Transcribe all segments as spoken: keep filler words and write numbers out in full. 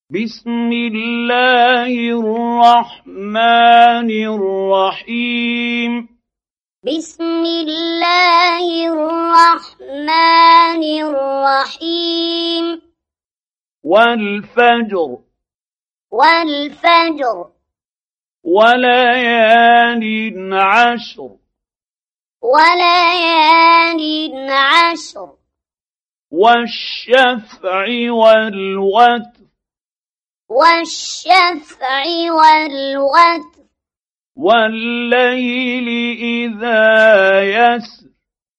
بسم الله الرحمن الرحيم بسم الله الرحمن الرحيم والفجر والفجر وليال عشر وليال عشر والشفع والوتر والشفع والوتر والليل إذا يسر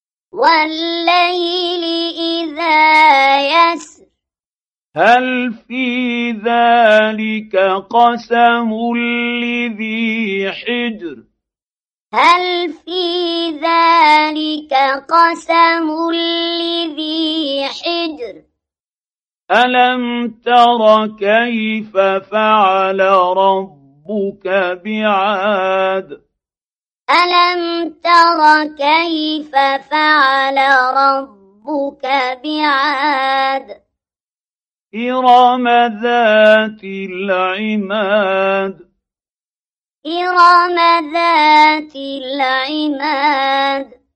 والليل إذا يسر هل في ذلك قسم لذي حجر هل في ذلك قسم لذي حجر ألم تر كيف فعل ربك بعاد ألم تر كيف فعل ربك بعاد إرم ذات العماد إرم ذات العماد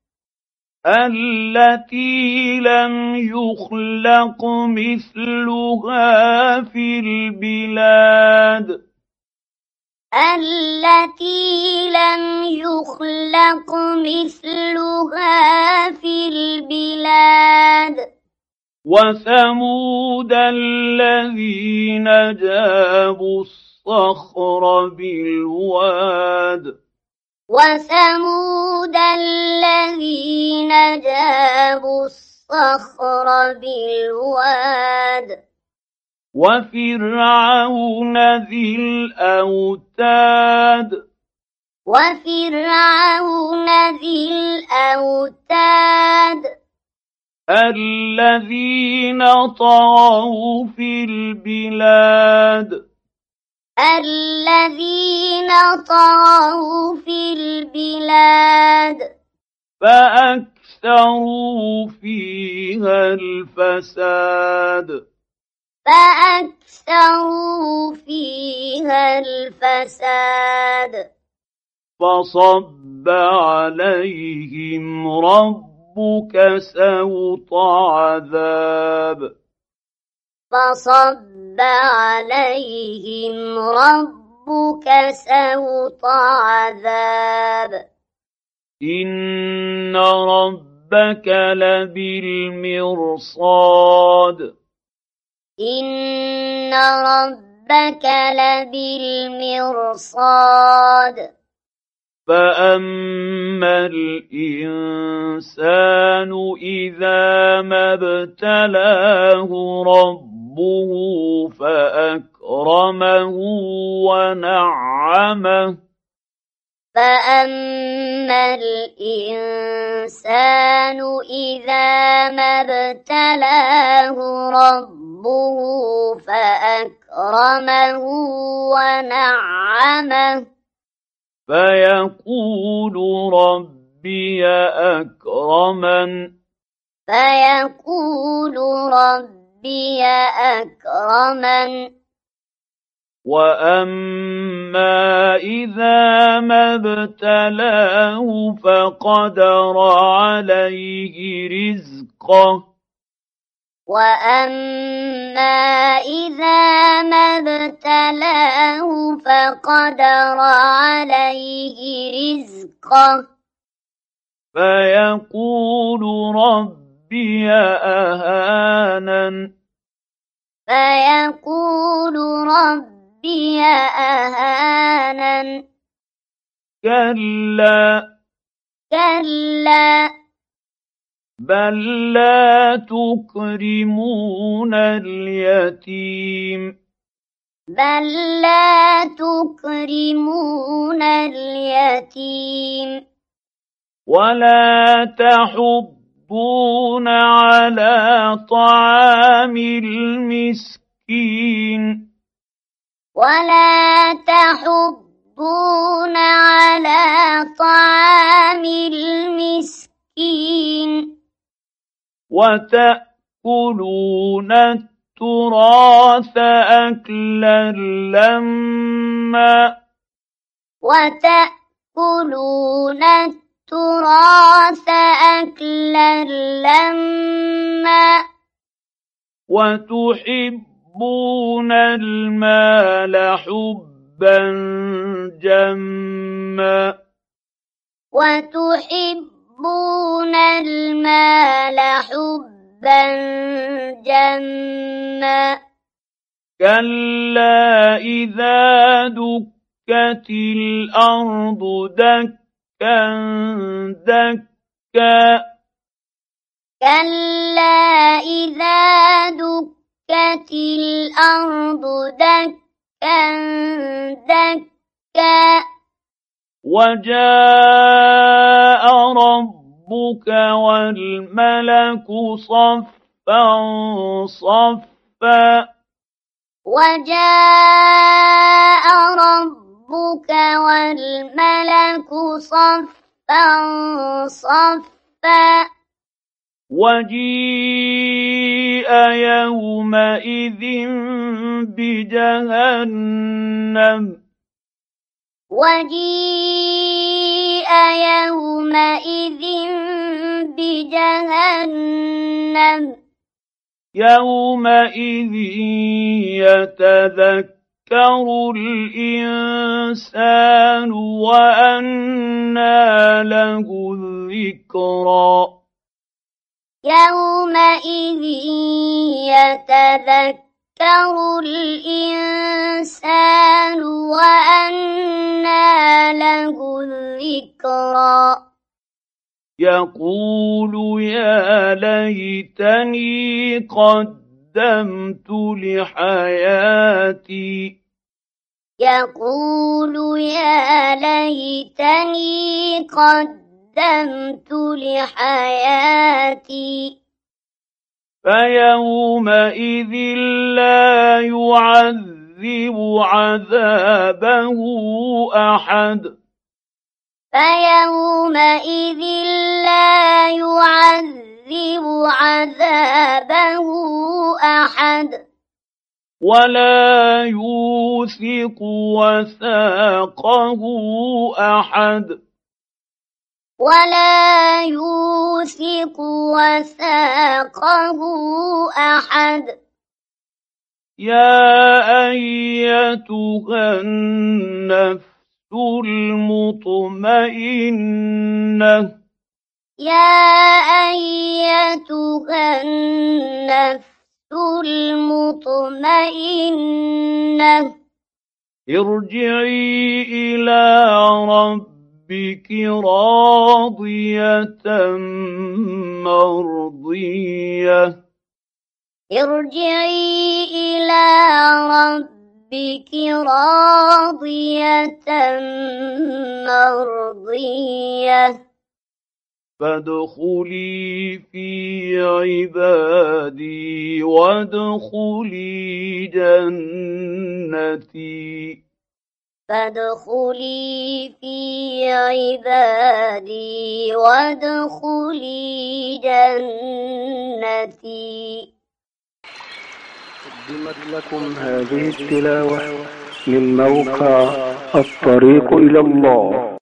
التي لم يخلق مثلها في البلاد التي لم يخلق مثلها في البلاد وثمود الذين جابوا الصخر بالواد وثمود الذين جابوا الصخر بالواد وفرعون ذي الأوتاد وفرعون ذي الأوتاد الذين طغوا في البلاد الذين طغوا في البلاد فأكثروا فيها الفساد فأكثروا فيها الفساد فصب عليهم ربك سوط عذاب فصب عليهم ربك سوط عذاب إن ربك لبالمرصاد إن ربك لبالمرصاد فأما الإنسان إذا ما ابتلاه ربه فأكرمه ونعمه فأما الإنسان إذا ما ابتلاه ربه فأكرمه ونعمه فيقول ربي أكرمن فيقول ربي أكرمن وأما إذا ما ابتلاه فقدر عليه رزقه وأما إذا ما ابتلاه فقدر عليه رزقه فيقول ربي أهانن فيقول ربي أهانن كلا كلا بل لا تكرمون اليتيم بل لا تكرمون اليتيم ولا تحضون على طعام المسكين ولا تحضون على طعام المسكين وتأكلون التراث أكلا لما وتأكلون التراث أكلا لما وتحبون المال حبا جما وتحبون المال حبا جما كلا إذا دكت الأرض دكا دكا كلا إذا دكت الأرض دكا دكا وجاء ربك والملك صفا صفا وجاء ربك والملك صفا صفا وجيء يومئذ بجهنم وجيء يومئذ بجهنم يومئذ يتذكر الإنسان وأنى له الذكرى يومئذ يتذكر الإنسان وأنى له الذكرى يقول يا ليتني قدمت لحياتي يقول يا ليتني قدمت لحياتي فيومئذ لا يعذب عذابه أحد فيومئذ لا يعذب عذابه أحد ولا يوثق وثاقه أحد ولا يوثق وثاقه أحد يا أيتها النفس المطمئنة يا أيتها النفس المطمئنة ارجعي إلى ربك راضية مرضية ارجعي إلى ربك راضية مرضية فادخلي في عبادي وادخلي جنتي فادخلي في عبادي وادخلي جنتي. قدمت لكم هذه التلاوة من موقع الطريق إلى الله.